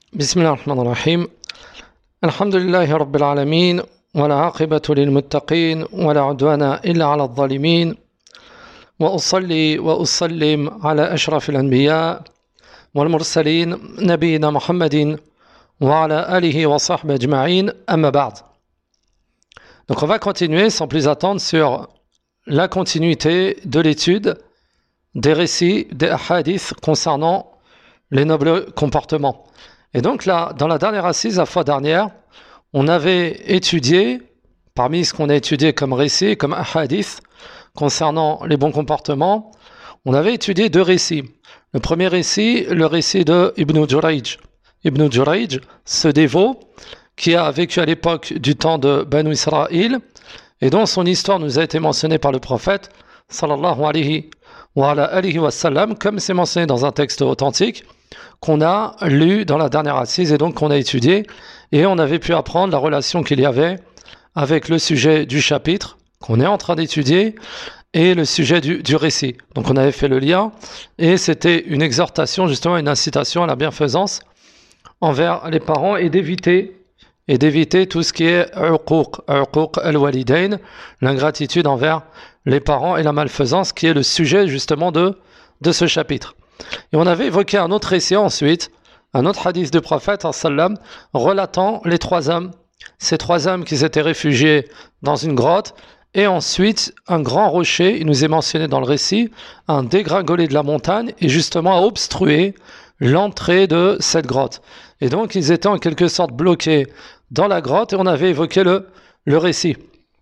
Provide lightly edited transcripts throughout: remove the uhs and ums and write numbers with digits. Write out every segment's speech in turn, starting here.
بسم الله الرحمن الرحيم الحمد لله رب العالمين والعاقبة للمتقين ولا عدوان إلا على الظالمين وأصلي وأسلم على أشرف الأنبياء والمرسلين نبينا محمد وعلى آله وصحبه أجمعين أما بعد. Donc on va continuer sans plus attendre sur la continuité de l'étude des récits des hadiths concernant les nobles comportements. Et donc là, dans la dernière assise, la fois dernière, on avait étudié, parmi ce qu'on a étudié comme récit, comme hadith, concernant les bons comportements, on avait étudié deux récits. Le premier récit, le récit de Ibn Jurayj. Ibn Jurayj, ce dévot, qui a vécu à l'époque du temps de Banu Israël, et dont son histoire nous a été mentionnée par le prophète, sallallahu alayhi wa sallam, comme c'est mentionné dans un texte authentique, qu'on a lu dans la dernière assise et donc qu'on a étudié, et on avait pu apprendre la relation qu'il y avait avec le sujet du chapitre qu'on est en train d'étudier et le sujet du récit. Donc on avait fait le lien et c'était une exhortation, justement une incitation à la bienfaisance envers les parents et d'éviter tout ce qui est uquq al-walidain, l'ingratitude envers les parents et la malfaisance qui est le sujet justement de ce chapitre. Et on avait évoqué un autre récit ensuite, un autre hadith du prophète sallam, relatant les trois hommes, ces trois hommes qui s'étaient réfugiés dans une grotte, et ensuite un grand rocher, il nous est mentionné dans le récit, un dégringolé de la montagne, et justement a obstrué l'entrée de cette grotte. Et donc ils étaient en quelque sorte bloqués dans la grotte, et on avait évoqué le récit.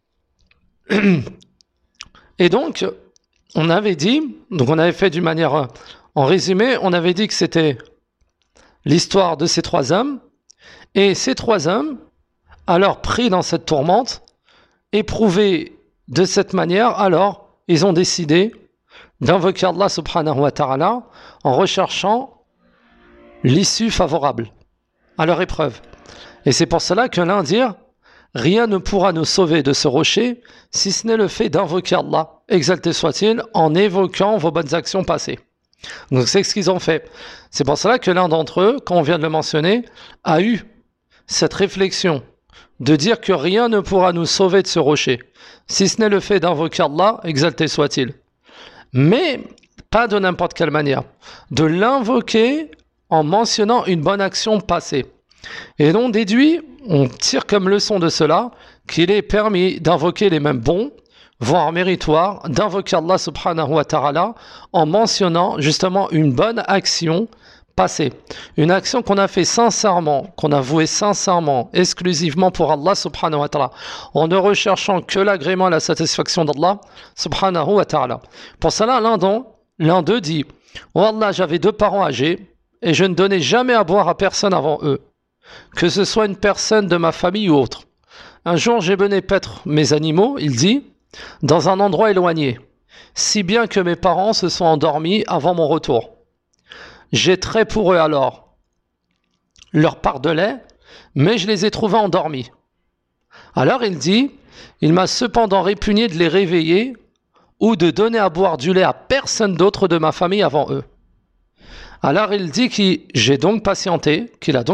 Et donc, on avait dit, donc on avait fait d'une manière... En résumé, on avait dit que c'était l'histoire de ces trois hommes, et ces trois hommes, alors pris dans cette tourmente, éprouvés de cette manière, alors ils ont décidé d'invoquer Allah subhanahu wa ta'ala en recherchant l'issue favorable à leur épreuve. Et c'est pour cela que l'un dit, rien ne pourra nous sauver de ce rocher, si ce n'est le fait d'invoquer Allah, exalté soit-il, en évoquant vos bonnes actions passées. Donc c'est ce qu'ils ont fait. C'est pour cela que l'un d'entre eux, quand on vient de le mentionner, a eu cette réflexion de dire que rien ne pourra nous sauver de ce rocher, si ce n'est le fait d'invoquer Allah, exalté soit-il. Mais pas de n'importe quelle manière. De l'invoquer en mentionnant une bonne action passée. Et donc déduit, on tire comme leçon de cela, qu'il est permis d'invoquer les mêmes bons, voire méritoire, d'invoquer Allah subhanahu wa ta'ala en mentionnant justement une bonne action passée. Une action qu'on a fait sincèrement, qu'on a vouée sincèrement, exclusivement pour Allah subhanahu wa ta'ala, en ne recherchant que l'agrément et la satisfaction d'Allah subhanahu wa ta'ala. Pour cela, l'un d'eux dit, « Oh Allah, j'avais deux parents âgés et je ne donnais jamais à boire à personne avant eux, que ce soit une personne de ma famille ou autre. Un jour, j'ai mené paître mes animaux, il dit, dans un endroit éloigné, si bien que mes parents se sont endormis avant mon retour. J'ai trait pour eux alors leur part de lait, mais je les ai trouvés endormis. Alors il dit, il m'a cependant répugné de les réveiller ou de donner à boire du lait à personne d'autre de ma famille avant eux. Alors il dit qu'il a donc patienté,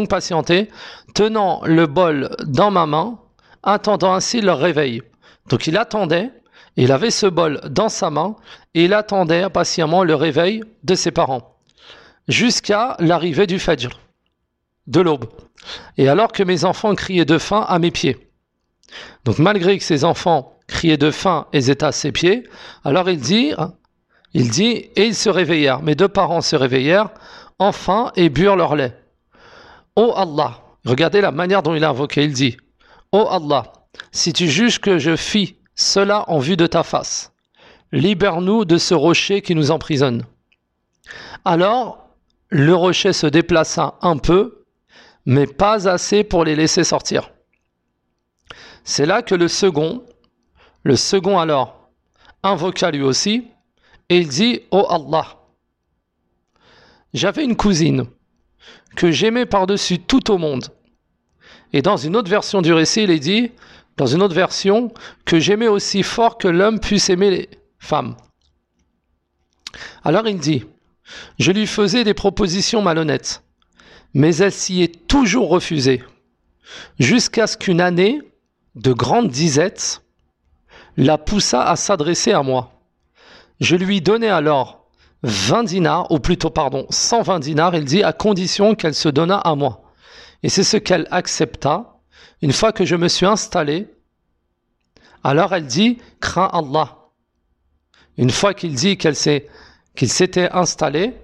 tenant le bol dans ma main, attendant ainsi leur réveil. Donc il attendait, il avait ce bol dans sa main, et il attendait patiemment le réveil de ses parents, jusqu'à l'arrivée du Fajr, de l'aube. Et alors que mes enfants criaient de faim à mes pieds. Donc malgré que ses enfants criaient de faim et ils étaient à ses pieds, alors il dit, et ils se réveillèrent, mes deux parents se réveillèrent, enfin, et burent leur lait. Ô Allah, regardez la manière dont il a invoqué, il dit, Ô Allah, si tu juges que je fis cela en vue de ta face, libère-nous de ce rocher qui nous emprisonne. Alors, le rocher se déplaça un peu, mais pas assez pour les laisser sortir. C'est là que le second alors, invoqua lui aussi, et il dit, Ô Allah, j'avais une cousine que j'aimais par-dessus tout au monde. Et dans une autre version du récit, il est dit, dans une autre version, que j'aimais aussi fort que l'homme puisse aimer les femmes. Alors il dit, je lui faisais des propositions malhonnêtes, mais elle s'y est toujours refusée, jusqu'à ce qu'une année de grande disette la poussa à s'adresser à moi. Je lui donnai alors 20 dinars, ou plutôt 120 dinars, il dit, à condition qu'elle se donnât à moi. Et c'est ce qu'elle accepta. Une fois que je me suis installé, alors elle dit, crains Allah. Une fois qu'il dit qu'il s'était installé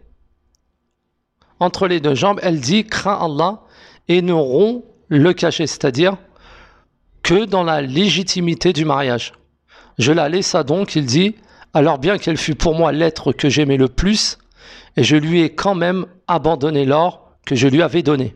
entre les deux jambes, elle dit, crains Allah et ne romps le cachet, c'est-à-dire que dans la légitimité du mariage. Je la laissa donc, il dit, alors bien qu'elle fût pour moi l'être que j'aimais le plus, et je lui ai quand même abandonné l'or que je lui avais donné.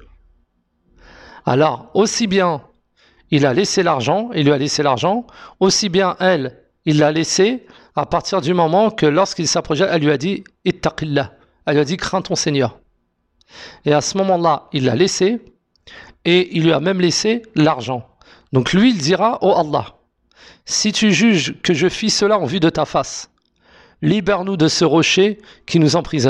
Alors, aussi bien il lui a laissé l'argent, aussi bien elle, il l'a laissé à partir du moment que lorsqu'il s'approchait, elle lui a dit « Ittaqillah », elle lui a dit « Crains ton Seigneur ». Et à ce moment-là, il l'a laissé, et il lui a même laissé l'argent. Donc lui, il dira « Oh Allah, si tu juges que je fis cela en vue de ta face, libère-nous de ce rocher qui nous emprisonne. »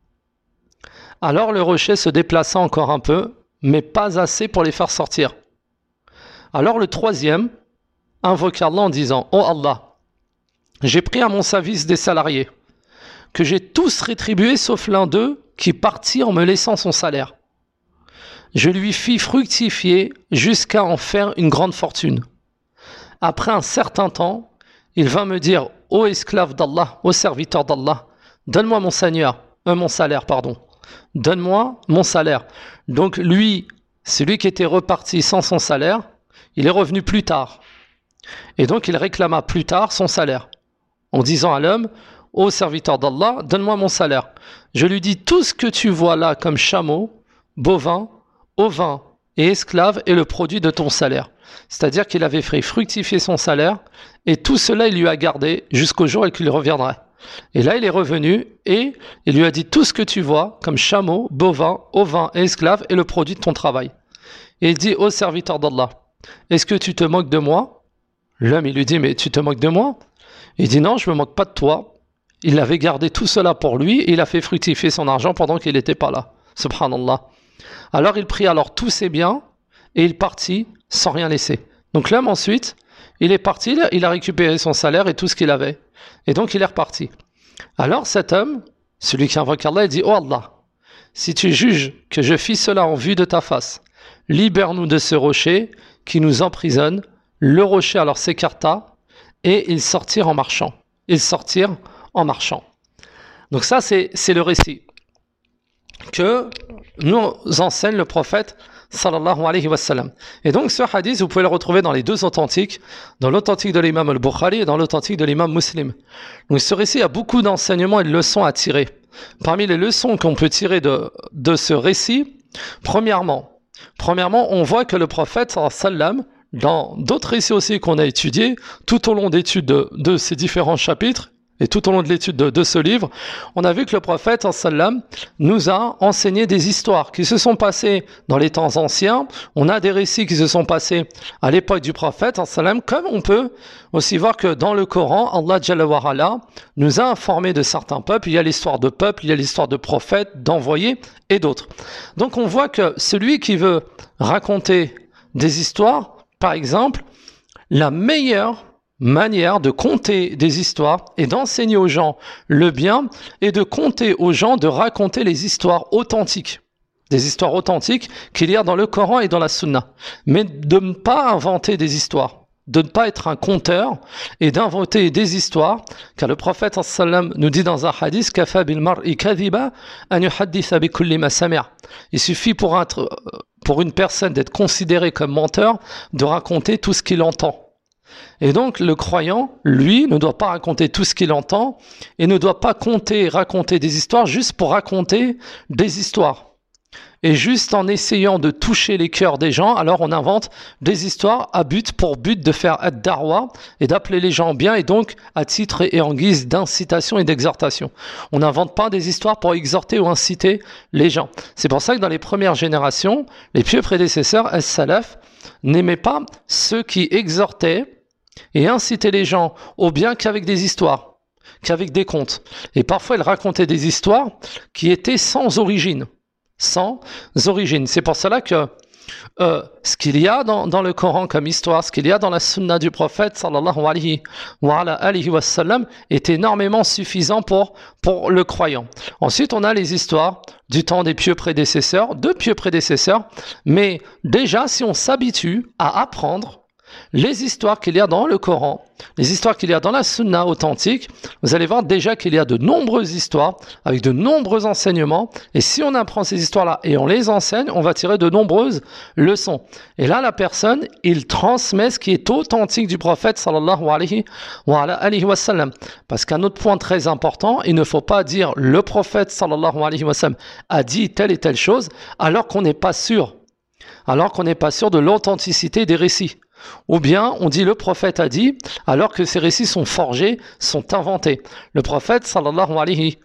Alors le rocher se déplaça encore un peu, mais pas assez pour les faire sortir. Alors le troisième invoqua Allah en disant « Oh Allah, j'ai pris à mon service des salariés, que j'ai tous rétribués sauf l'un d'eux qui partit en me laissant son salaire. Je lui fis fructifier jusqu'à en faire une grande fortune. Après un certain temps, il vint me dire « Ô esclave d'Allah, ô serviteur d'Allah, donne-moi mon salaire, donne-moi mon salaire. » Donc lui, celui qui était reparti sans son salaire, il est revenu plus tard. Et donc il réclama plus tard son salaire, en disant à l'homme, ô serviteur d'Allah, donne-moi mon salaire. Je lui dis, tout ce que tu vois là comme chameau, bovin, ovin et esclave est le produit de ton salaire. C'est-à-dire qu'il avait fait fructifier son salaire, et tout cela il lui a gardé jusqu'au jour où il reviendrait. Et là il est revenu, et il lui a dit, tout ce que tu vois comme chameau, bovin, ovin et esclave est le produit de ton travail. Et il dit, ô serviteur d'Allah, est-ce que tu te moques de moi? L'homme, il lui dit, mais tu te moques de moi? Il dit, non, je ne me moque pas de toi. Il avait gardé tout cela pour lui et il a fait fructifier son argent pendant qu'il n'était pas là. Subhanallah. Alors il prit alors tous ses biens et il partit sans rien laisser. Donc l'homme ensuite, il est parti, il a récupéré son salaire et tout ce qu'il avait. Et donc il est reparti. Alors cet homme, celui qui invoque Allah, il dit, oh Allah, si tu juges que je fis cela en vue de ta face, libère-nous de ce rocher qui nous emprisonne. Le rocher alors s'écarta et ils sortirent en marchant. Donc ça, c'est le récit que nous enseigne le prophète sallallahu alayhi wa sallam. Et donc ce hadith, vous pouvez le retrouver dans les deux authentiques, dans l'authentique de l'imam al-Bukhari et dans l'authentique de l'imam Muslim. Donc ce récit a beaucoup d'enseignements et de leçons à tirer. Parmi les leçons qu'on peut tirer de ce récit, premièrement, on voit que le prophète sallallahu alayhi wa sallam, dans d'autres récits aussi qu'on a étudiés, tout au long d'études de ces différents chapitres, et tout au long de l'étude de ce livre, on a vu que le prophète sallam nous a enseigné des histoires qui se sont passées dans les temps anciens. On a des récits qui se sont passés à l'époque du prophète sallam, comme on peut aussi voir que dans le Coran, Allah Jalla wa Ala nous a informé de certains peuples. Il y a l'histoire de peuples, il y a l'histoire de prophètes, d'envoyés et d'autres. Donc on voit que celui qui veut raconter des histoires, par exemple, la meilleure manière de conter des histoires et d'enseigner aux gens le bien et de conter aux gens, de raconter les histoires authentiques. Des histoires authentiques qu'il y a dans le Coran et dans la Sunna. Mais de ne pas inventer des histoires, de ne pas être un conteur et d'inventer des histoires, car le prophète sallam nous dit dans un hadith kafa bil mar'i kadhiba an yuhadditha bi kulli ma sami'a. Il suffit pour une personne d'être considéré comme menteur, de raconter tout ce qu'il entend. Et donc le croyant, lui, ne doit pas raconter tout ce qu'il entend et ne doit pas raconter des histoires juste pour raconter des histoires. Et juste en essayant de toucher les cœurs des gens, alors on invente des histoires pour but de faire ad-darwa et d'appeler les gens bien, et donc à titre et en guise d'incitation et d'exhortation. On n'invente pas des histoires pour exhorter ou inciter les gens. C'est pour ça que dans les premières générations, les pieux prédécesseurs, as-salaf, n'aimaient pas ceux qui exhortaient et incitaient les gens au bien qu'avec des histoires, qu'avec des contes. Et parfois, ils racontaient des histoires qui étaient sans origine. sans origine. C'est pour cela que ce qu'il y a dans le Coran comme histoire, ce qu'il y a dans la sunna du prophète sallallahu alayhi wa sallam est énormément suffisant pour le croyant. Ensuite, on a les histoires du temps des pieux prédécesseurs, de pieux prédécesseurs, mais déjà, si on s'habitue à apprendre les histoires qu'il y a dans le Coran, les histoires qu'il y a dans la sunna authentique, vous allez voir déjà qu'il y a de nombreuses histoires avec de nombreux enseignements, et si on apprend ces histoires-là et on les enseigne, on va tirer de nombreuses leçons. Et là, la personne, il transmet ce qui est authentique du prophète sallallahu alayhi wa sallam. Parce qu'un autre point très important, il ne faut pas dire le prophète sallallahu alayhi wa sallam a dit telle et telle chose alors qu'on n'est pas sûr. Alors qu'on n'est pas sûr de l'authenticité des récits. Ou bien on dit le prophète a dit alors que ces récits sont forgés, sont inventés. Le prophète sallallahu alayhi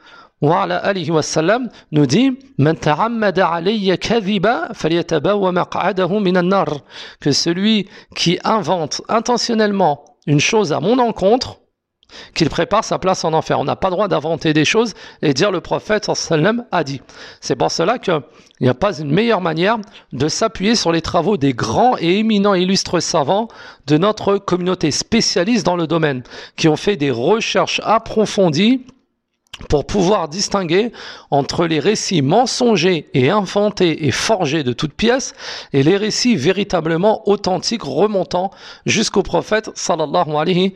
wa sallam nous dit Man ta'ammada alayya kadhiba falyatabawwa maq'adahu minan nar, que celui qui invente intentionnellement une chose à mon encontre, qu'il prépare sa place en enfer. On n'a pas le droit d'inventer des choses et dire le prophète sallam a dit. C'est pour cela qu'il n'y a pas une meilleure manière de s'appuyer sur les travaux des grands et éminents illustres savants de notre communauté spécialiste dans le domaine, qui ont fait des recherches approfondies pour pouvoir distinguer entre les récits mensongers et inventés et forgés de toutes pièces et les récits véritablement authentiques remontant jusqu'au prophète sallallahu alayhi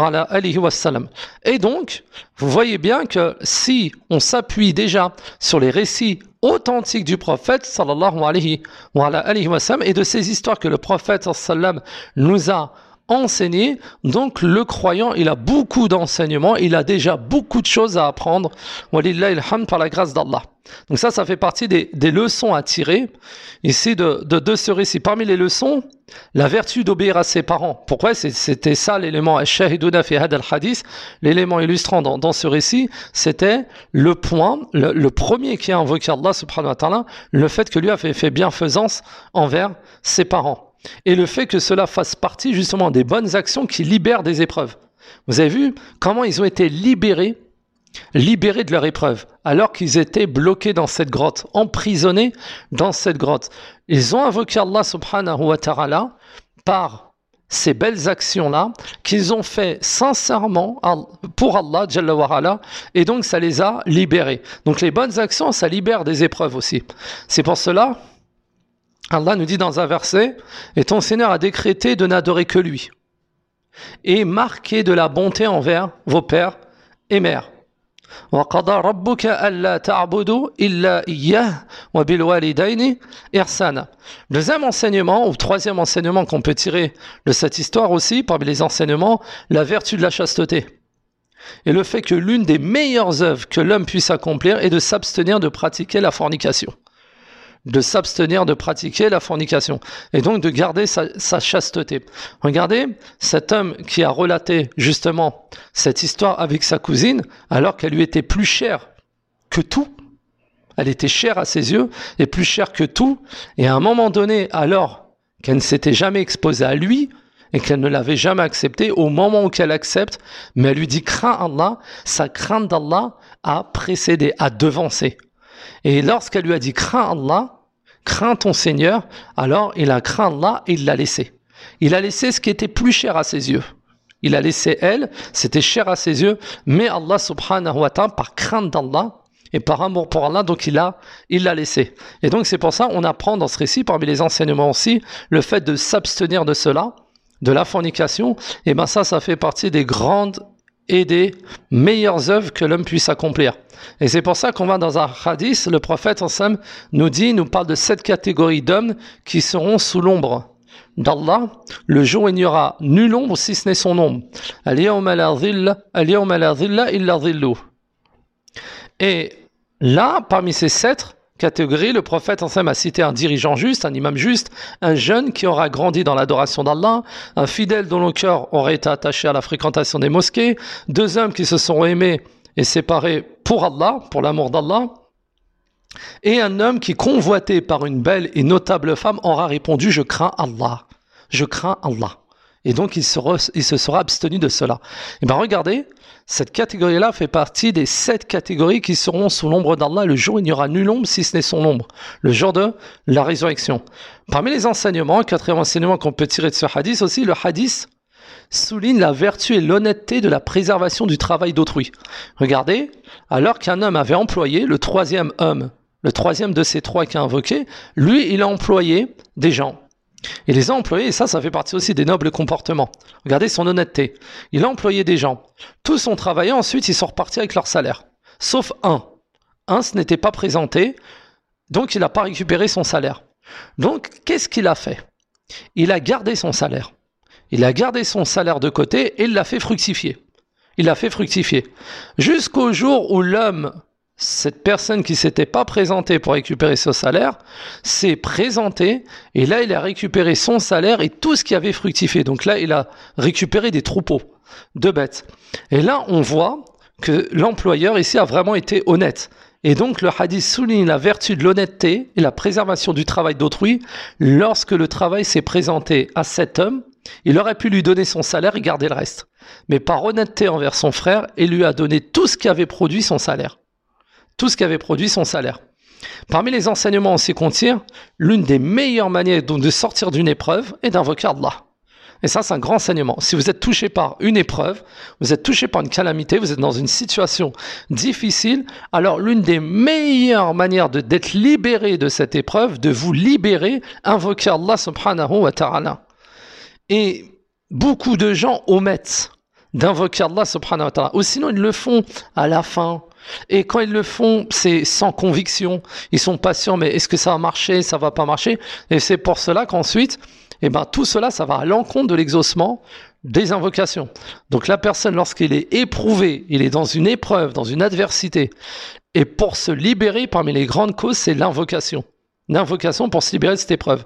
wa sallam. Et donc, vous voyez bien que si on s'appuie déjà sur les récits authentiques du prophète sallallahu alayhi wa sallam et de ces histoires que le prophète sallallahu nous a enseigné, donc le croyant, il a beaucoup d'enseignements, il a déjà beaucoup de choses à apprendre, walillahi alhamd, par la grâce d'Allah. Donc ça fait partie des leçons à tirer ici de ce récit. Parmi les leçons, la vertu d'obéir à ses parents. Pourquoi? C'était ça l'élément shahiduna fi hadha al-hadith, l'élément illustrant dans ce récit, c'était le point, le premier qui a invoqué Allah subhanahu wa ta'ala, le fait que lui avait fait bienfaisance envers ses parents. Et le fait que cela fasse partie justement des bonnes actions qui libèrent des épreuves. Vous avez vu comment ils ont été libérés de leur épreuve, alors qu'ils étaient bloqués dans cette grotte, emprisonnés dans cette grotte. Ils ont invoqué Allah subhanahu wa ta'ala par ces belles actions-là qu'ils ont fait sincèrement pour Allah Jalla wa Ala, et donc ça les a libérés. Donc les bonnes actions, ça libère des épreuves aussi. C'est pour cela Allah nous dit dans un verset « Et ton Seigneur a décrété de n'adorer que lui, et marqué de la bonté envers vos pères et mères. » وَقَضَى رَبُّكَ أَلَّا تَعْبُدُوا إِلَّا إِيَّهُ وَبِالْوَالِدَيْنِ إِحْسَانًا. Deuxième enseignement, ou troisième enseignement qu'on peut tirer de cette histoire aussi, parmi les enseignements, la vertu de la chasteté. Et le fait que l'une des meilleures œuvres que l'homme puisse accomplir est de s'abstenir de pratiquer la fornication. De s'abstenir de pratiquer la fornication et donc de garder sa chasteté. Regardez cet homme qui a relaté justement cette histoire avec sa cousine alors qu'elle lui était plus chère que tout. Elle était chère à ses yeux et plus chère que tout, et à un moment donné, alors qu'elle ne s'était jamais exposée à lui et qu'elle ne l'avait jamais accepté, au moment où qu'elle accepte, mais elle lui dit crains Allah, sa crainte d'Allah a précédé, a devancé. Et lorsqu'elle lui a dit crains Allah, crains ton Seigneur, alors il a craint Allah et il l'a laissé. Il a laissé ce qui était plus cher à ses yeux. Il a laissé elle, c'était cher à ses yeux, mais Allah subhanahu wa ta'ala, par crainte d'Allah et par amour pour Allah, donc il l'a laissé. Et donc c'est pour ça on apprend dans ce récit, parmi les enseignements aussi, le fait de s'abstenir de cela, de la fornication, et ben ça fait partie des grandes et des meilleures œuvres que l'homme puisse accomplir. Et c'est pour ça qu'on va dans un hadith, le prophète ensemble nous parle de 7 catégories d'hommes qui seront sous l'ombre d'Allah le jour où il n'y aura nulle ombre si ce n'est son ombre. Al-yawma la dhilla illa dhilluh. Et là, parmi ces 7 catégories, le prophète ensemble a cité un dirigeant juste, un imam juste, un jeune qui aura grandi dans l'adoration d'Allah, un fidèle dont le cœur aurait été attaché à la fréquentation des mosquées, 2 hommes qui se sont aimés et séparés pour Allah, pour l'amour d'Allah, et un homme qui, convoité par une belle et notable femme, aura répondu « Je crains Allah, je crains Allah ». Et donc il se sera abstenu de cela. Et bien regardez, Cette catégorie-là fait partie des 7 catégories qui seront sous l'ombre d'Allah le jour où il n'y aura nulle ombre si ce n'est son ombre, le jour de la résurrection. Parmi les enseignements, 4e enseignement qu'on peut tirer de ce hadith aussi, le hadith souligne la vertu et l'honnêteté de la préservation du travail d'autrui. Regardez, alors qu'un homme avait employé, le troisième de ces 3 qui a invoqué, lui, il a employé des gens. Il les a employés, et ça fait partie aussi des nobles comportements. Regardez son honnêteté. Il a employé des gens. Tous ont travaillé, ensuite ils sont repartis avec leur salaire. Sauf un. Un, ce n'était pas présenté, donc il n'a pas récupéré son salaire. Donc, qu'est-ce qu'il a fait? Il a gardé son salaire. Il a gardé son salaire de côté et il l'a fait fructifier. Il l'a fait fructifier. Jusqu'au jour où l'homme, cette personne qui ne s'était pas présentée pour récupérer ce salaire, s'est présentée et là, il a récupéré son salaire et tout ce qui avait fructifié. Donc là, il a récupéré des troupeaux de bêtes. Et là, on voit que l'employeur ici a vraiment été honnête. Et donc, le hadith souligne la vertu de l'honnêteté et la préservation du travail d'autrui. Lorsque le travail s'est présenté à cet homme, il aurait pu lui donner son salaire et garder le reste. Mais par honnêteté envers son frère, il lui a donné tout ce qui avait produit son salaire. Tout ce qui avait produit son salaire. Parmi les enseignements aussi qu'on tire, l'une des meilleures manières de sortir d'une épreuve est d'invoquer Allah. Et ça, c'est un grand enseignement. Si vous êtes touché par une épreuve, vous êtes touché par une calamité, vous êtes dans une situation difficile, alors l'une des meilleures manières d'être libéré de cette épreuve, de vous libérer, invoquer Allah subhanahu wa ta'ala. Et beaucoup de gens omettent d'invoquer Allah subhanahu wa ta'ala. Ou sinon, ils le font à la fin. Et quand ils le font, c'est sans conviction. Ils sont pas sûrs, mais est-ce que ça va marcher, ça va pas marcher? Et c'est pour cela qu'ensuite, tout cela, ça va à l'encontre de l'exaucement des invocations. Donc la personne, lorsqu'il est éprouvé, il est dans une épreuve, dans une adversité, et pour se libérer, parmi les grandes causes, c'est l'invocation. L'invocation pour se libérer de cette épreuve.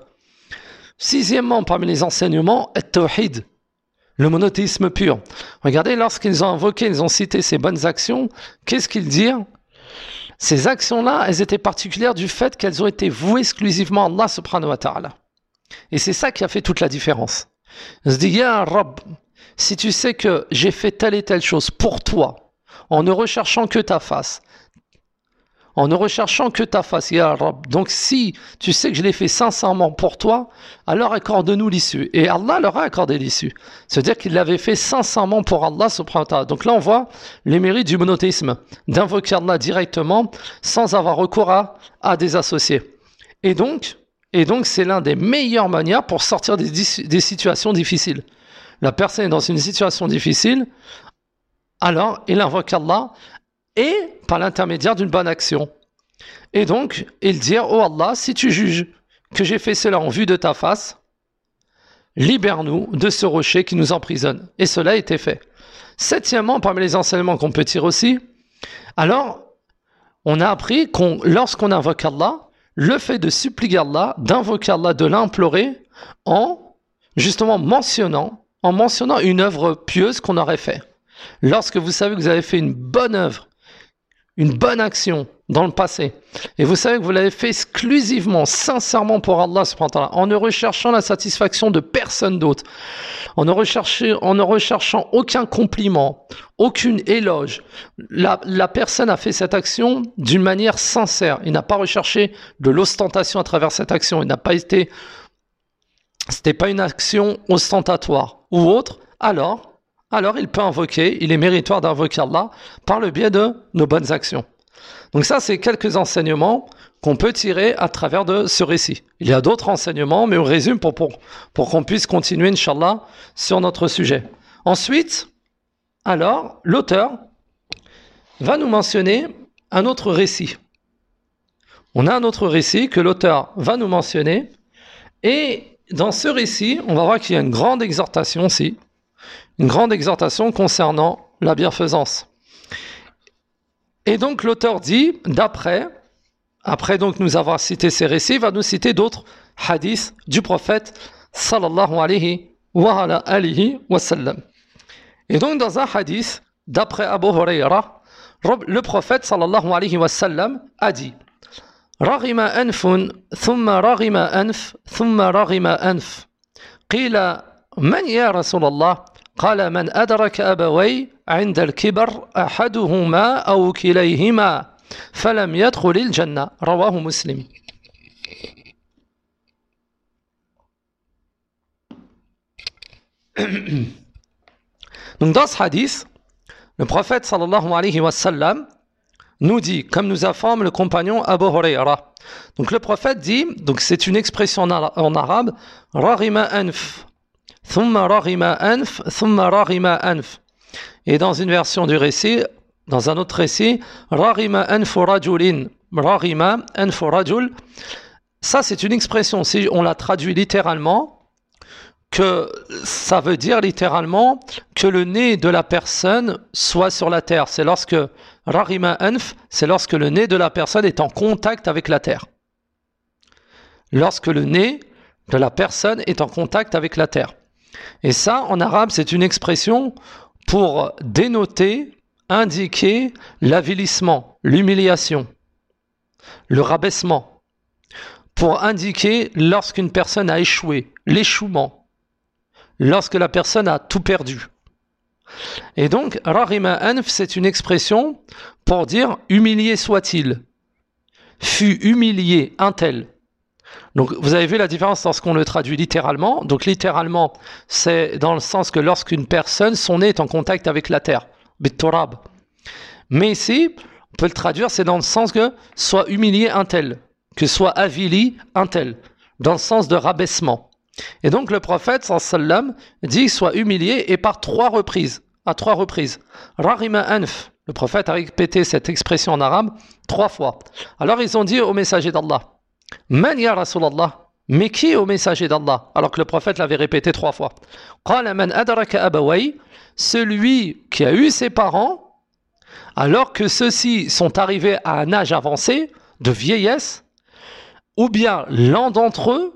6e, parmi les enseignements, at-tawhid, le monothéisme pur. Regardez, lorsqu'ils ont invoqué, ils ont cité ces bonnes actions, qu'est-ce qu'ils disent? Ces actions-là, elles étaient particulières du fait qu'elles ont été vouées exclusivement à Allah subhanahu wa ta'ala. Et c'est ça qui a fait toute la différence. On se dit, Ya Rabb, si tu sais que j'ai fait telle et telle chose pour toi, en ne recherchant que ta face, Ya Rabb. Donc si tu sais que je l'ai fait sincèrement pour toi, alors accorde-nous l'issue. Et Allah leur a accordé l'issue. C'est-à-dire qu'il l'avait fait sincèrement pour Allah subhanahu wa ta'ala. Donc là on voit les mérites du monothéisme, d'invoquer Allah directement sans avoir recours à des associés. Et donc c'est l'un des meilleures manières pour sortir des situations difficiles. La personne est dans une situation difficile, alors il invoque Allah et par l'intermédiaire d'une bonne action. Et donc, il dit, oh Allah, si tu juges que j'ai fait cela en vue de ta face, libère-nous de ce rocher qui nous emprisonne. Et cela a été fait. 7e, parmi les enseignements qu'on peut tirer aussi, alors, on a appris lorsqu'on invoque Allah, le fait de supplier Allah, d'invoquer Allah, de l'implorer, en justement mentionnant une œuvre pieuse qu'on aurait fait. Lorsque vous savez que vous avez fait une bonne œuvre, une bonne action dans le passé, et vous savez que vous l'avez fait exclusivement, sincèrement pour Allah subhanahu wa ta'ala, en ne recherchant la satisfaction de personne d'autre, en ne recherchant aucun compliment, aucune éloge, la personne a fait cette action d'une manière sincère, il n'a pas recherché de l'ostentation à travers cette action, c'était pas une action ostentatoire ou autre, alors il peut invoquer, il est méritoire d'invoquer Allah par le biais de nos bonnes actions. Donc ça, c'est quelques enseignements qu'on peut tirer à travers de ce récit. Il y a d'autres enseignements, mais on résume pour qu'on puisse continuer, Inch'Allah, sur notre sujet. Ensuite, alors, l'auteur va nous mentionner un autre récit. On a un autre récit que l'auteur va nous mentionner, et dans ce récit, on va voir qu'il y a une grande exhortation aussi, une grande exhortation concernant la bienfaisance. Et donc l'auteur dit, après donc nous avoir cité ces récits, il va nous citer d'autres hadiths du prophète sallallahu alayhi wa alihi wa sallam. Et donc dans un hadith, d'après Abu Huraira, le prophète sallallahu alayhi wa sallam a dit, Raghima anfun, thumma raghima anf, thumma raghima anf. Qila, man ya Rasulallah? قال من أدرك أبوي عند الكبر أحدهما أو كليهما فلم يدخل الجنة رواه مسلم. Donc dans ce hadith, le prophète sallallahu alayhi wa sallam nous dit, comme nous informe le compagnon Abu Huraira. Donc le prophète dit, donc c'est une expression en arabe, Rarima anf, thumma rarima anf, thumma rarima anf. Et dans une version du récit, dans un autre récit, Rarima anfu rajulin, Rarima anfu rajul. Ça c'est une expression, si on la traduit littéralement, que ça veut dire littéralement que le nez de la personne soit sur la terre. C'est lorsque Rarima anf, c'est lorsque le nez de la personne est en contact avec la terre. Lorsque le nez de la personne est en contact avec la terre. Et ça, en arabe, c'est une expression pour dénoter, indiquer l'avilissement, l'humiliation, le rabaissement, pour indiquer lorsqu'une personne a échoué, l'échouement, lorsque la personne a tout perdu. Et donc, Rarima anf, c'est une expression pour dire humilié soit-il, fut humilié un tel. Donc, vous avez vu la différence lorsqu'on le traduit littéralement. Donc, littéralement, c'est dans le sens que lorsqu'une personne, son nez est en contact avec la terre, bit-turab. Mais ici, on peut le traduire, c'est dans le sens que soit humilié un tel, que soit avili un tel, dans le sens de rabaissement. Et donc le prophète sallam dit soit humilié et par trois reprises, à trois reprises. Rarima anf, le prophète a répété cette expression en arabe 3 fois. Alors ils ont dit au messager d'Allah, Man ya Rasulallah, mais qui est au messager d'Allah? Alors que le prophète l'avait répété 3 fois. Qala man adraka abaway, celui qui a eu ses parents, alors que ceux-ci sont arrivés à un âge avancé, de vieillesse, ou bien l'un d'entre eux,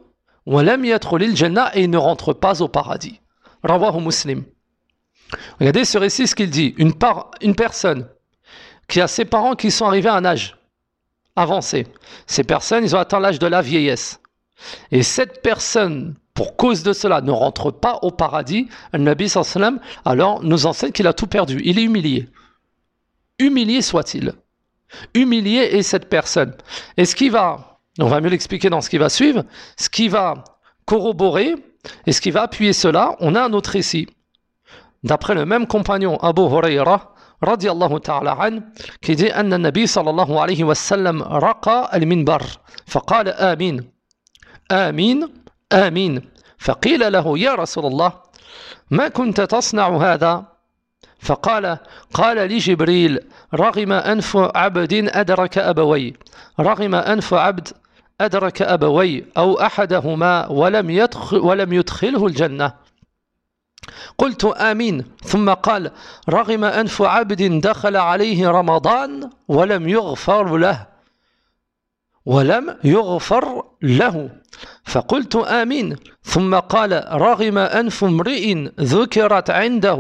et il ne rentre pas au paradis. Rawahu Muslim. Regardez ce récit, ce qu'il dit. Une personne qui a ses parents qui sont arrivés à un âge avancé. Ces personnes, ils ont atteint l'âge de la vieillesse. Et cette personne, pour cause de cela, ne rentre pas au paradis. Al-Nabi sallallahu alayhi wa sallam, alors nous enseigne qu'il a tout perdu. Il est humilié. Humilié soit-il. Humilié est cette personne. Et ce qui va... On va mieux l'expliquer dans ce qui va suivre. Ce qui va corroborer et ce qui va appuyer cela, on a un autre récit. D'après le même compagnon Abu Huraira, radiyallahu ta'ala an, qui dit Anna Nabi sallallahu alayhi wa sallam raqa al-minbar, faqala amin, amin, amin. فقيل له يا رسول الله ما كنت تصنع هذا فقال قال لي جبريل رغم أنف عبد أدرك أبوي رغم أنف عبد أدرك أبوي أو أحدهما ولم يدخله الجنة قلت آمين ثم قال رغم أنف عبد دخل عليه رمضان ولم يغفر له فقلت آمين ثم قال رغم أنف امرئ ذكرت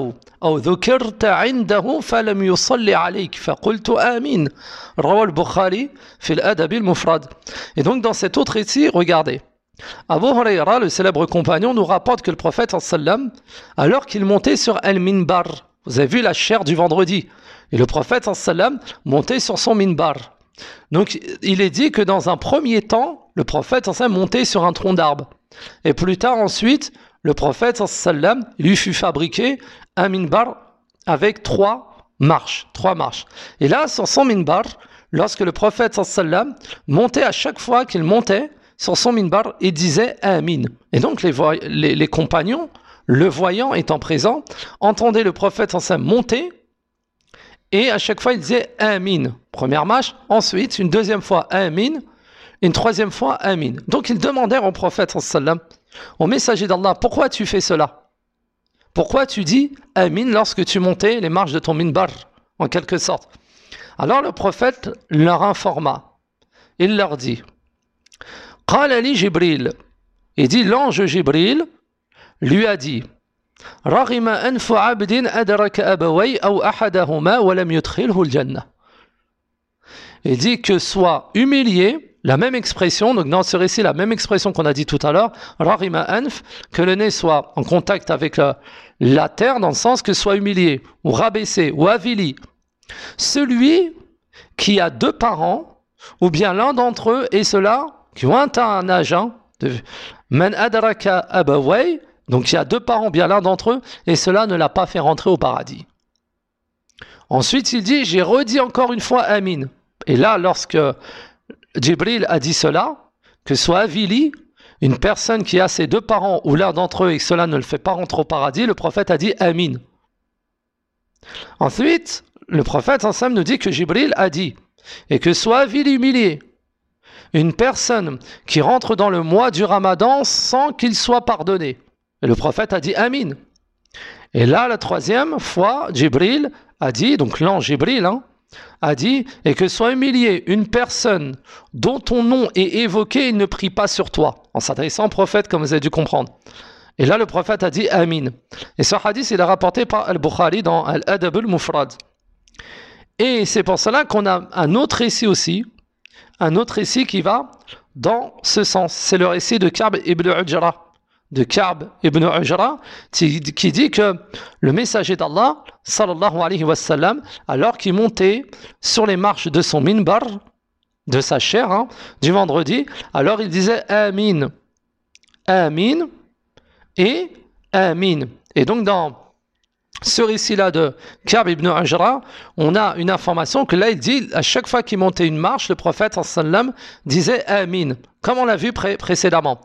عنده فلم يصلي عليك فقلت آمين رواه البخاري في الأدب المفرد. Et donc dans cet autre récit, regardez, Abu Huraira, le célèbre compagnon, nous rapporte que le prophète sallam, alors qu'il montait sur Al-Minbar, vous avez vu la chair du vendredi, et le prophète sallam montait sur son minbar. Donc il est dit que dans un premier temps, le prophète sallam montait sur un tronc d'arbre. Et plus tard ensuite, le prophète sallam lui fut fabriqué un minbar avec 3 marches. Et là, sur son minbar, lorsque le prophète sallam montait, à chaque fois qu'il montait sur son minbar, il disait Amin. Et donc les compagnons, le voyant étant présent, entendaient le prophète sallam monter, et à chaque fois il disait Amin. Première marche, ensuite une deuxième fois Amin, une troisième fois Amin. Donc ils demandèrent au prophète sallam, au messager d'Allah, pourquoi tu fais cela? Pourquoi tu dis Amin lorsque tu montais les marches de ton minbar, en quelque sorte? Alors le prophète leur informa. Il leur dit Qala li Jibril. Il dit l'ange Jibril lui a dit Raghima anfu abdin adraka abaway aw ahadahuma wa lam yudkhilhu al-jannah. Il dit que soit humilié la même expression, donc dans ce récit, la même expression qu'on a dit tout à l'heure, Rarima Anf, que le nez soit en contact avec la terre, dans le sens que soit humilié, ou rabaissé, ou avili. Celui qui a deux parents, ou bien l'un d'entre eux, et ceux-là qui ont atteint un âge, Man adraka abaway, donc il y a deux parents, bien l'un d'entre eux, et cela ne l'a pas fait rentrer au paradis. Ensuite, il dit, j'ai redit encore une fois Amin. Et là, lorsque Jibril a dit cela, que soit avili, une personne qui a ses deux parents ou l'un d'entre eux et que cela ne le fait pas rentrer au paradis, le prophète a dit Amin. Ensuite, le prophète ensemble nous dit que Jibril a dit, et que soit avili, humilié, une personne qui rentre dans le mois du Ramadan sans qu'il soit pardonné. Et le prophète a dit Amin. Et là, la troisième fois, Jibril a dit, donc l'ange Jibril, a dit, et que soit humilié une personne dont ton nom est évoqué, il ne prie pas sur toi, en s'adressant au prophète, comme vous avez dû comprendre. Et là, le prophète a dit Amin. Et ce hadith, il est rapporté par Al-Bukhari dans Al-Adab al-Mufrad. Et c'est pour cela qu'on a un autre récit aussi, un autre récit qui va dans ce sens. C'est le récit de Ka'b ibn Ujra. De Ka'b ibn Ujra, qui dit que le messager d'Allah, sallallahu alayhi wa sallam, alors qu'il montait sur les marches de son minbar, de sa chair, du vendredi, alors il disait Amin, Amin et Amin. Et donc dans ce récit-là de Ka'b ibn Ujra, on a une information que là il dit, à chaque fois qu'il montait une marche, le prophète sallam disait Amin, comme on l'a vu précédemment.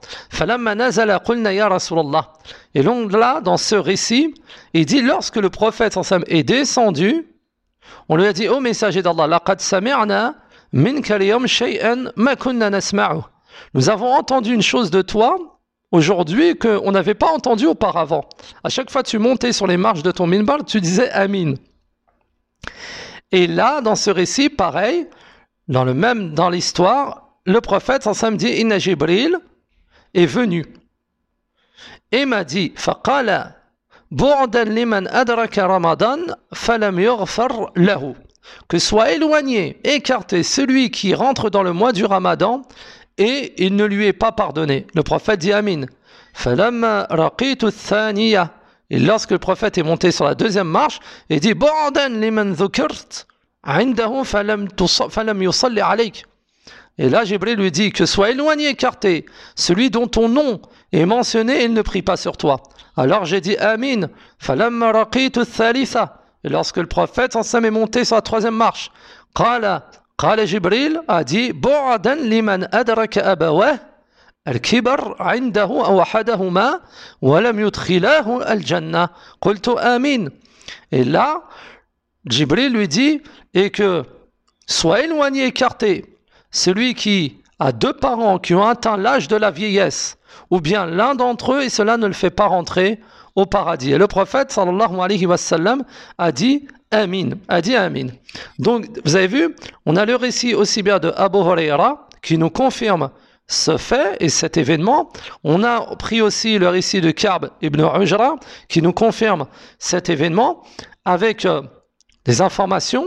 Et donc là, dans ce récit, il dit, lorsque le prophète sallam est descendu, on lui a dit, ô messager d'Allah, laqad sami'na minka al-yawm shay'an ma kunna nasma'u. Nous avons entendu une chose de toi aujourd'hui qu'on n'avait pas entendu auparavant. À chaque fois que tu montais sur les marches de ton minbar, tu disais Amin. Et là, dans ce récit, pareil, dans l'histoire, le prophète sallam dit Inna Jibril est venu et m'a dit faqala bu'dan liman adraka Ramadan falam yughfar lahu, que soit éloigné, écarté celui qui rentre dans le mois du Ramadan et il ne lui est pas pardonné. Le prophète dit Amin. Falamma raqitu thaniya, et lorsque le prophète est monté sur la deuxième marche, il dit bu'dan liman dhukirt indahu falam yusalli alayk. Et là, Jibril lui dit que soit éloigné, écarté, celui dont ton nom est mentionné, il ne prie pas sur toi. Alors j'ai dit Amin. Falamma raqitu thalitha, et lorsque le prophète est monté sur la troisième marche, qala Jibril a dit bu'dan liman adraka abawah al-kibar indahu aw ahadahuma wa lam yudkhilahu al-jannah. Qultu Amin. Et là, Jibril lui dit, et que soit éloigné, écarté, celui qui a deux parents qui ont atteint l'âge de la vieillesse, ou bien l'un d'entre eux, et cela ne le fait pas rentrer au paradis. Et le prophète, sallallahu alayhi wa sallam, a dit Amin, Donc, vous avez vu, on a le récit aussi bien de Abu Huraira, qui nous confirme ce fait et cet événement. On a pris aussi le récit de Ka'b ibn Ujra, qui nous confirme cet événement, avec des informations.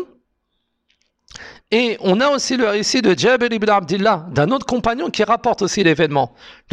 Et on a aussi le récit de Jabir ibn Abdillah, d'un autre compagnon qui rapporte aussi l'événement.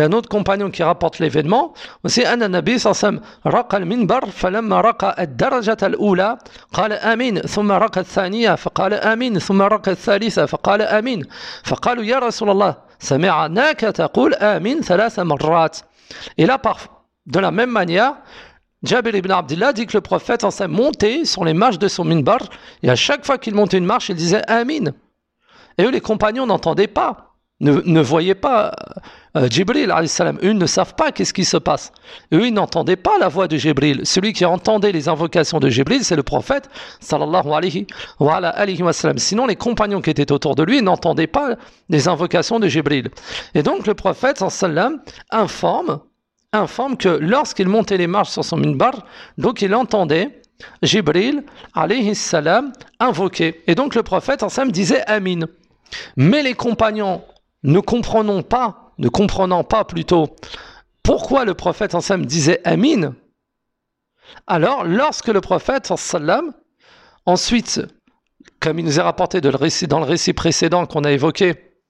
Aussi, Anna Nabi sallam raqa al-minbar, falamma raqa ad-darajata al-ula, qala amin, thumma raqa al-thaniya, faqala amin, thumma raqa al-thalitha, faqala amin. Faqalu ya Rasulallah, sami'naka taqul amin thalatha marrat. Et là, de la même manière, Jabir ibn Abdillah dit que le prophète montait sur les marches de son minbar, et à chaque fois qu'il montait une marche, il disait Amin. Et eux, les compagnons n'entendaient pas, ne voyaient pas Jibril alayhi salam. Eux ne savent pas qu'est-ce qui se passe. Eux, ils n'entendaient pas la voix de Jibril. Celui qui entendait les invocations de Jibril, c'est le prophète sallallahu alayhi wa sallam. Sinon, les compagnons qui étaient autour de lui n'entendaient pas les invocations de Jibril. Et donc, le prophète sallallahu informe que lorsqu'il montait les marches sur son minbar, donc il entendait Jibril alayhi salam invoquer. Et donc le prophète disait Amin. Mais les compagnons ne comprenant pas plutôt pourquoi le prophète disait Amin, alors lorsque le prophète ensuite, comme il nous est rapporté dans le récit précédent qu'on a évoqué,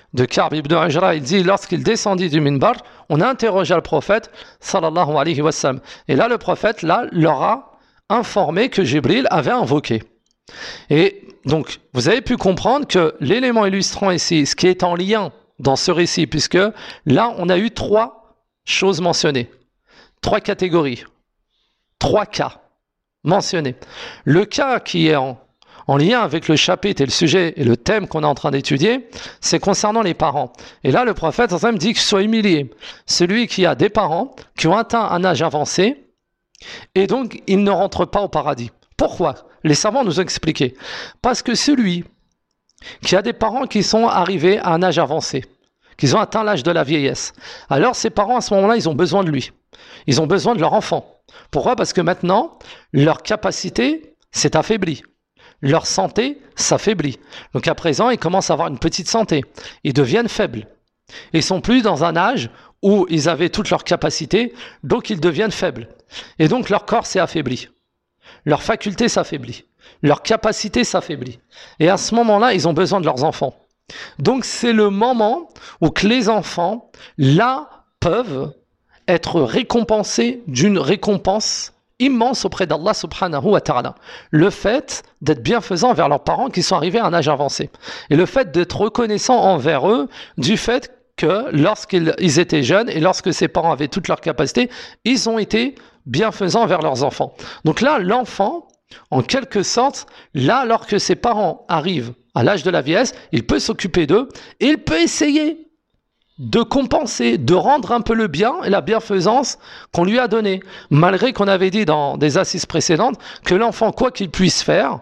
de Ka'b ibn Ujra, il dit, lorsqu'il descendit du minbar, on a interrogé le prophète, sallallahu alayhi wa sallam. Et là, le prophète, leur a informé que Jibril avait invoqué. Et donc, vous avez pu comprendre que l'élément illustrant ici, ce qui est en lien dans ce récit, puisque là, on a eu 3 choses mentionnées, 3 catégories, 3 cas mentionnés. Le cas qui est en lien avec le chapitre et le sujet et le thème qu'on est en train d'étudier, c'est concernant les parents. Et là, le prophète dit que soit humilié celui qui a des parents qui ont atteint un âge avancé et donc ils ne rentrent pas au paradis. Pourquoi? Les savants nous ont expliqué. Parce que celui qui a des parents qui sont arrivés à un âge avancé, qu'ils ont atteint l'âge de la vieillesse, alors ces parents à ce moment-là, ils ont besoin de lui. Ils ont besoin de leur enfant. Pourquoi? Parce que maintenant, leur capacité s'est affaiblie. Leur santé s'affaiblit. Donc à présent, ils commencent à avoir une petite santé. Ils deviennent faibles. Ils sont plus dans un âge où ils avaient toute leur capacité, donc ils deviennent faibles. Et donc leur corps s'est affaibli. Leur faculté s'affaiblit. Leur capacité s'affaiblit. Et à ce moment-là, ils ont besoin de leurs enfants. Donc c'est le moment où que les enfants, là, peuvent être récompensés d'une récompense immense auprès d'Allah subhanahu wa ta'ala. Le fait d'être bienfaisants envers leurs parents qui sont arrivés à un âge avancé. Et le fait d'être reconnaissants envers eux du fait que lorsqu'ils étaient jeunes et lorsque ces parents avaient toutes leurs capacités, ils ont été bienfaisants envers leurs enfants. Donc là, l'enfant, en quelque sorte, là, alors que ses parents arrivent à l'âge de la vieillesse, il peut s'occuper d'eux et il peut essayer de compenser, de rendre un peu le bien et la bienfaisance qu'on lui a donnée. Malgré qu'on avait dit dans des assises précédentes que l'enfant, quoi qu'il puisse faire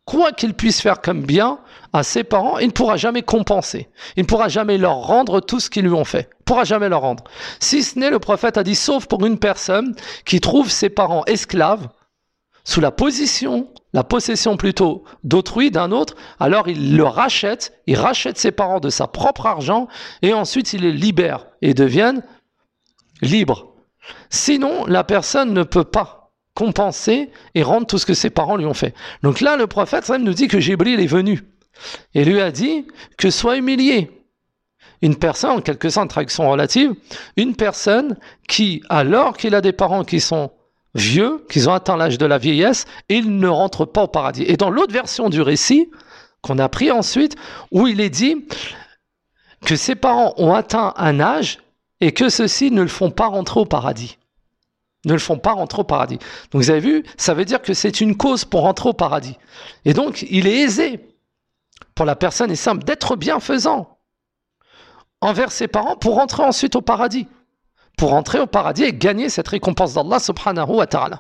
comme bien à ses parents, il ne pourra jamais compenser. Il ne pourra jamais leur rendre tout ce qu'ils lui ont fait. Il ne pourra jamais leur rendre. Si ce n'est, le prophète a dit, sauf pour une personne qui trouve ses parents esclaves, sous la possession plutôt d'autrui, d'un autre, alors il rachète ses parents de sa propre argent et ensuite il les libère et deviennent libres. Sinon, la personne ne peut pas compenser et rendre tout ce que ses parents lui ont fait. Donc là, le prophète nous dit que Jibril est venu et lui a dit que soit humilié. Une personne, en quelque sorte, traduction relative, une personne qui, alors qu'il a des parents qui sont vieux, qu'ils ont atteint l'âge de la vieillesse, et ils ne rentrent pas au paradis. Et dans l'autre version du récit, qu'on a pris ensuite, où il est dit que ses parents ont atteint un âge et que ceux-ci ne le font pas rentrer au paradis. Ne le font pas rentrer au paradis. Donc vous avez vu, ça veut dire que c'est une cause pour rentrer au paradis. Et donc, il est aisé pour la personne est simple d'être bienfaisant envers ses parents pour rentrer ensuite au paradis. Pour entrer au paradis et gagner cette récompense d'Allah subhanahu wa ta'ala.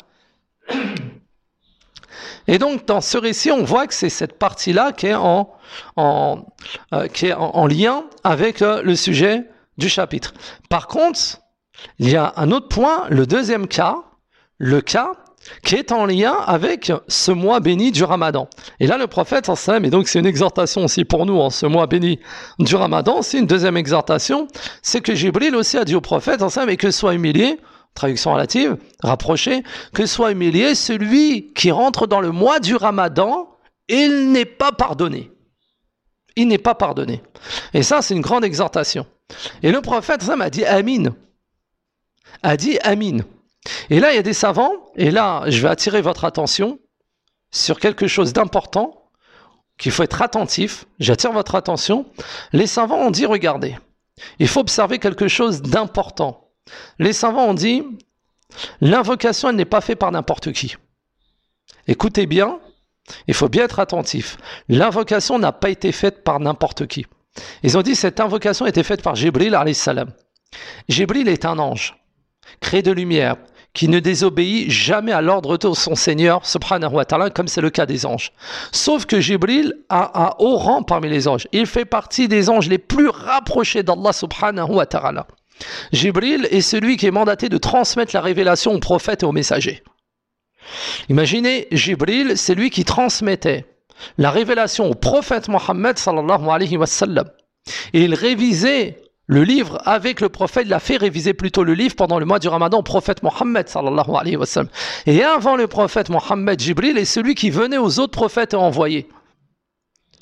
Et donc, dans ce récit, on voit que c'est cette partie-là qui est en lien avec le sujet du chapitre. Par contre, il y a un autre point, le deuxième cas, le cas qui est en lien avec ce mois béni du Ramadan. Et là, le prophète, et donc c'est une exhortation aussi pour nous en ce mois béni du Ramadan, c'est une deuxième exhortation, c'est que Jibril aussi a dit au prophète, et que soit humilié, traduction relative, rapproché, que soit humilié celui qui rentre dans le mois du Ramadan, il n'est pas pardonné. Il n'est pas pardonné. Et ça, c'est une grande exhortation. Et le prophète, a dit Amin. A dit Amin. Et là, il y a des savants, et là, je vais attirer votre attention sur quelque chose d'important, qu'il faut être attentif. J'attire votre attention. Les savants ont dit, regardez, il faut observer quelque chose d'important. Les savants ont dit, l'invocation, elle n'est pas faite par n'importe qui. Écoutez bien, il faut bien être attentif. L'invocation n'a pas été faite par n'importe qui. Ils ont dit, cette invocation a été faite par Jibril, alayhi salam. Jibril est un ange, créé de lumière, qui ne désobéit jamais à l'ordre de son Seigneur, subhanahu wa ta'ala, comme c'est le cas des anges. Sauf que Jibril a un haut rang parmi les anges. Il fait partie des anges les plus rapprochés d'Allah, subhanahu wa ta'ala. Jibril est celui qui est mandaté de transmettre la révélation aux prophètes et aux messagers. Imaginez, Jibril, c'est lui qui transmettait la révélation au prophète Mohammed, sallallahu alayhi wa sallam. Et il révisait le livre avec le prophète, il a fait réviser plutôt le livre pendant le mois du Ramadan au prophète Mohammed sallallahu alayhi wa sallam. Et avant le prophète Mohammed, Jibril est celui qui venait aux autres prophètes et envoyés.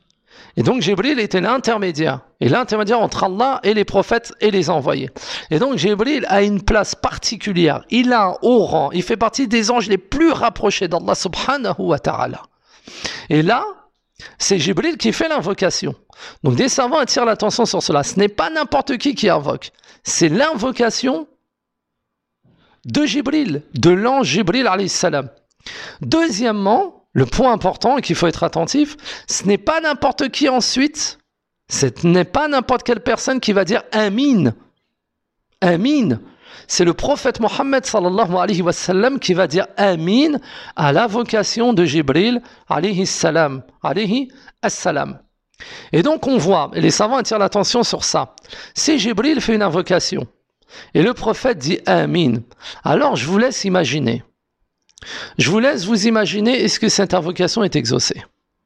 Et donc Jibril était l'intermédiaire. Et l'intermédiaire entre Allah et les prophètes et les envoyés. Et donc Jibril a une place particulière. Il a un haut rang. Il fait partie des anges les plus rapprochés d'Allah subhanahu wa ta'ala. Et là, c'est Jibril qui fait l'invocation. Donc des savants attirent l'attention sur cela. Ce n'est pas n'importe qui invoque. C'est l'invocation de Jibril, de l'ange Jibril alayhi salam. Deuxièmement, le point important et qu'il faut être attentif, ce n'est pas n'importe qui ensuite, ce n'est pas n'importe quelle personne qui va dire Amin. Amin. C'est le prophète Mohammed sallallahu alayhi wa sallam qui va dire Amin à l'invocation de Jibril alayhi salam. Alayhi assalam. Et donc on voit, et les savants attirent l'attention sur ça, si Jibril fait une invocation et le prophète dit Amin, alors je vous laisse imaginer. Je vous laisse vous imaginer, est-ce que cette invocation est exaucée?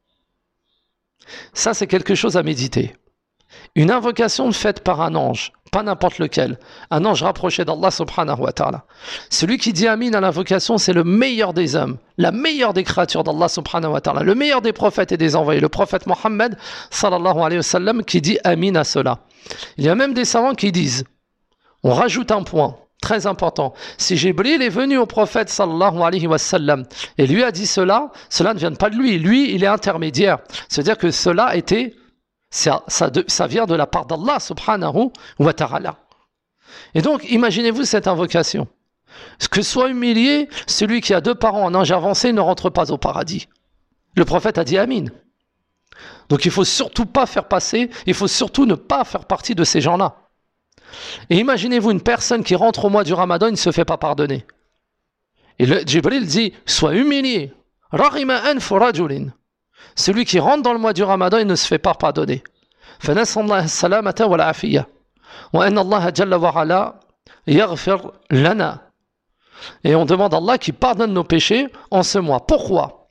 Ça, c'est quelque chose à méditer. Une invocation faite par un ange, pas n'importe lequel, un ange rapproché d'Allah subhanahu wa ta'ala. Celui qui dit Amin à l'invocation, c'est le meilleur des hommes, la meilleure des créatures d'Allah subhanahu wa ta'ala, le meilleur des prophètes et des envoyés, le prophète Mohammed sallallahu alayhi wa sallam qui dit Amin à cela. Il y a même des savants qui disent, on rajoute un point, très important. Si Jibril est venu au prophète sallallahu alayhi wa sallam et lui a dit cela, cela ne vient pas de lui. Lui, il est intermédiaire. C'est-à-dire que cela était, ça vient de la part d'Allah subhanahu wa ta'ala. Et donc, imaginez-vous cette invocation. Que soit humilié, celui qui a 2 parents en âge avancé ne rentre pas au paradis. Le prophète a dit Amin. Donc, il ne faut surtout pas faire passer, il faut surtout ne pas faire partie de ces gens-là. Et imaginez-vous une personne qui rentre au mois du Ramadan, il ne se fait pas pardonner. Et Jibril dit, sois humilié. Rahima anfu rajulin. Celui qui rentre dans le mois du Ramadan, il ne se fait pas pardonner. Fanas'allahu salamata wal afiya. Wa anna Allah jalla wa ala yaghfir lana. Et on demande à Allah qui pardonne nos péchés en ce mois. Pourquoi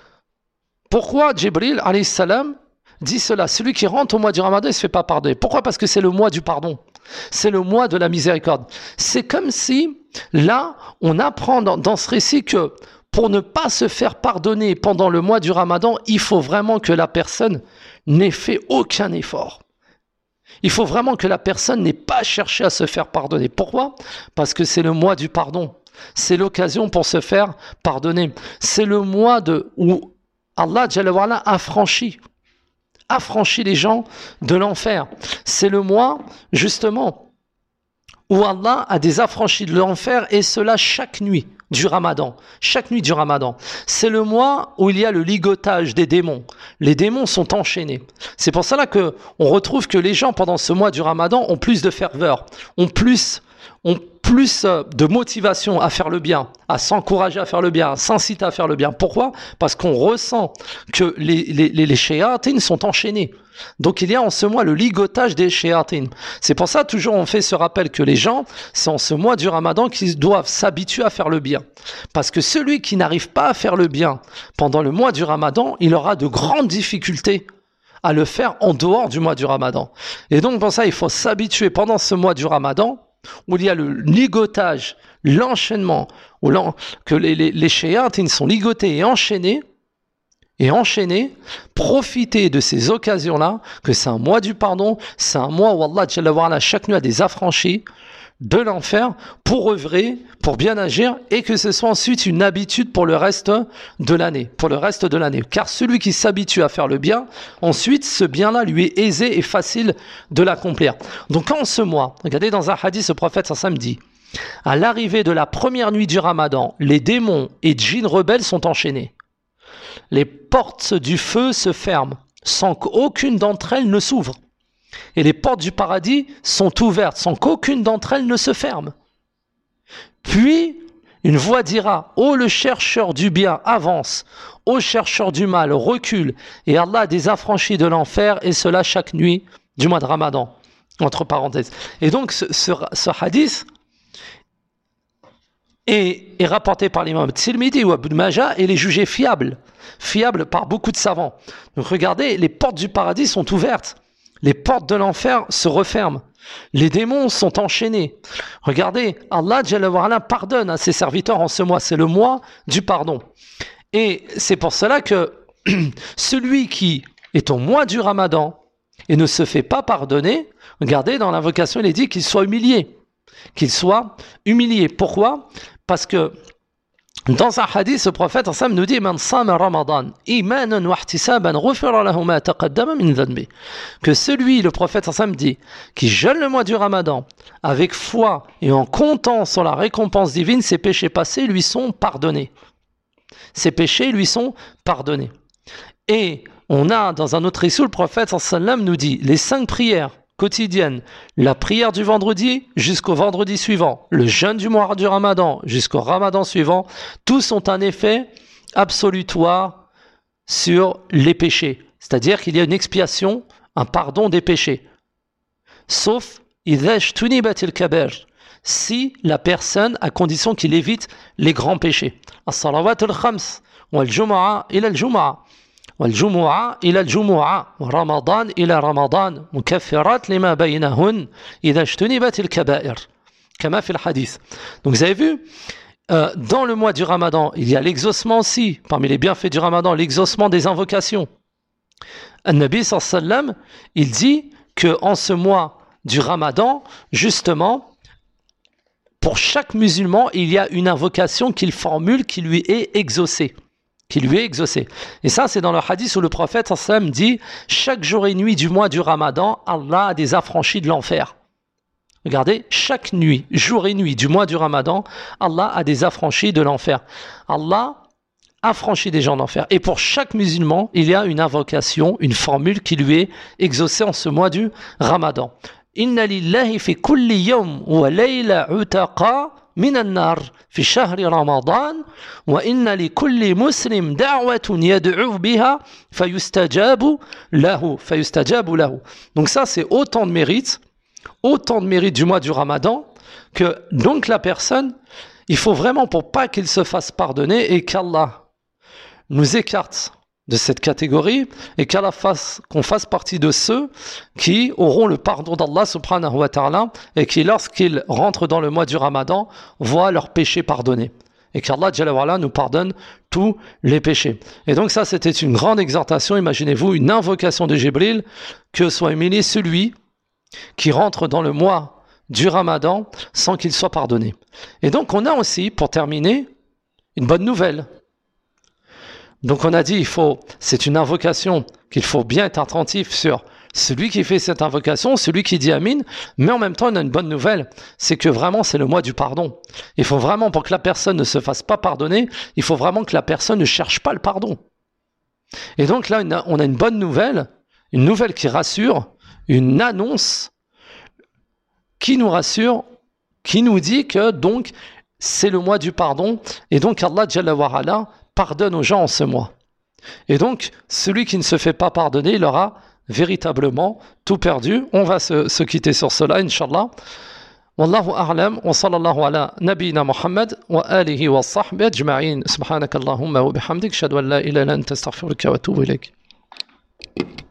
Jibril alayhi salam dit cela? Celui qui rentre au mois du Ramadan, il ne se fait pas pardonner. Pourquoi? Parce que c'est le mois du pardon. C'est le mois de la miséricorde. C'est comme si, là, on apprend dans ce récit que pour ne pas se faire pardonner pendant le mois du Ramadan, il faut vraiment que la personne n'ait fait aucun effort. Il faut vraiment que la personne n'ait pas cherché à se faire pardonner. Pourquoi? Parce que c'est le mois du pardon. C'est l'occasion pour se faire pardonner. C'est le mois où Allah Jalla wa Ala affranchit les gens de l'enfer. C'est le mois, justement, où Allah a des affranchis de l'enfer, et cela chaque nuit du Ramadan. Chaque nuit du Ramadan. C'est le mois où il y a le ligotage des démons. Les démons sont enchaînés. C'est pour cela que on retrouve que les gens, pendant ce mois du Ramadan, ont plus de ferveur, ont plus de motivation à faire le bien, à s'encourager à faire le bien, à s'inciter à faire le bien. Pourquoi? Parce qu'on ressent que les shayatines sont enchaînés. Donc il y a en ce mois le ligotage des shayatines. C'est pour ça toujours on fait ce rappel que les gens, c'est en ce mois du Ramadan qu'ils doivent s'habituer à faire le bien. Parce que celui qui n'arrive pas à faire le bien pendant le mois du Ramadan, il aura de grandes difficultés à le faire en dehors du mois du Ramadan. Et donc pour ça, il faut s'habituer pendant ce mois du Ramadan, où il y a le ligotage, l'enchaînement, que les shayatines sont ligotés et enchaînés, profiter de ces occasions-là, que c'est un mois du pardon, c'est un mois où Allah Jalla wa Ala chaque nuit a des affranchis de l'enfer pour œuvrer, pour bien agir, et que ce soit ensuite une habitude pour le reste de l'année. Car celui qui s'habitue à faire le bien, ensuite ce bien-là lui est aisé et facile de l'accomplir. Donc en ce mois, regardez dans un hadith, le prophète sallallahu alayhi wa sallam dit, à l'arrivée de la première nuit du Ramadan, les démons et djinns rebelles sont enchaînés. Les portes du feu se ferment sans qu'aucune d'entre elles ne s'ouvre. Et les portes du paradis sont ouvertes sans qu'aucune d'entre elles ne se ferme. Puis, une voix dira, ô le chercheur du bien, avance, ô chercheur du mal, recule, et Allah a des affranchis de l'enfer, et cela chaque nuit du mois de Ramadan. Entre parenthèses. Et donc, ce hadith est rapporté par l'imam Tirmidhi ou Ibn Majah, et il est jugé fiable par beaucoup de savants. Donc regardez, les portes du paradis sont ouvertes. Les portes de l'enfer se referment. Les démons sont enchaînés. Regardez, Allah Jalla wa Ala pardonne à ses serviteurs en ce mois. C'est le mois du pardon. Et c'est pour cela que celui qui est au mois du Ramadan et ne se fait pas pardonner, regardez, dans l'invocation, il est dit qu'il soit humilié. Qu'il soit humilié. Pourquoi? Parce que dans un hadith, le prophète nous dit Man sama Ramadan imanan wa ihtisaban ghufira lahu ma taqaddama min dhanbi. Que celui, le prophète dit, qui jeûne le mois du Ramadan avec foi et en comptant sur la récompense divine, ses péchés passés lui sont pardonnés. Ses péchés lui sont pardonnés. Et on a dans un autre issue, le prophète nous dit les 5 prières quotidiennes, la prière du vendredi jusqu'au vendredi suivant, le jeûne du mois du Ramadan jusqu'au Ramadan suivant, tous ont un effet absolutoire sur les péchés. C'est-à-dire qu'il y a une expiation, un pardon des péchés. Sauf si la personne, à condition qu'il évite les grands péchés. As-salawat al-khams, wal-jumu'a ila al-jumu'a. والجمعة إلى الجمعة ورمضان إلى رمضان مكفرات لما بينهن إذا اجتنبت الكبائر كما في الحديث. Donc vous avez vu, dans le mois du Ramadan, il y a l'exaucement aussi, parmi les bienfaits du Ramadan, l'exaucement des invocations. An-Nabi sallallahu alayhi wa sallam, il dit qu'en ce mois du Ramadan, justement, pour chaque musulman, il y a une invocation qu'il formule qui lui est exaucée. Et ça, c'est dans le hadith où le prophète sallam dit chaque jour et nuit du mois du Ramadan, Allah a des affranchis de l'enfer. Regardez, chaque nuit, jour et nuit du mois du Ramadan, Allah a des affranchis de l'enfer. Allah affranchit des gens d'enfer. Et pour chaque musulman, il y a une invocation, une formule qui lui est exaucée en ce mois du Ramadan. Inna lillahi fi kulli yawm wa layla utaqa من النار في شهر رمضان وإن لكل مسلم دعوة يدعو بها فيستجاب له. Donc ça, c'est autant de mérite du mois du Ramadan que donc la personne, il faut vraiment pour pas qu'il se fasse pardonner et qu'Allah nous écarte de cette catégorie et qu'on fasse partie de ceux qui auront le pardon d'Allah subhanahu wa ta'ala et qui, lorsqu'ils rentrent dans le mois du Ramadan, voient leurs péchés pardonnés. Et qu'Allah Jalla wa Ala nous pardonne tous les péchés. Et donc ça, c'était une grande exhortation, imaginez-vous, une invocation de Jibril, que soit humilié celui qui rentre dans le mois du Ramadan sans qu'il soit pardonné. Et donc on a aussi, pour terminer, une bonne nouvelle. Donc on a dit, c'est une invocation qu'il faut bien être attentif sur celui qui fait cette invocation, celui qui dit Amin, mais en même temps on a une bonne nouvelle, c'est que vraiment c'est le mois du pardon. Il faut vraiment, pour que la personne ne se fasse pas pardonner, il faut vraiment que la personne ne cherche pas le pardon. Et donc là on a une bonne nouvelle, une nouvelle qui rassure, une annonce qui nous rassure, qui nous dit que donc c'est le mois du pardon, et donc Allah Jalla wa Ala pardonne aux gens en ce mois. Et donc, celui qui ne se fait pas pardonner, il aura véritablement tout perdu. On va se quitter sur cela, Inch'Allah. Wallahu a'lam, wa sallallahu ala nabina Muhammad, wa alihi wa sahbihi ajma'in. Subhanakallahumma wa bihamdik, shadu an la ilaha illa anta astaghfiruka wa atubu ilayk.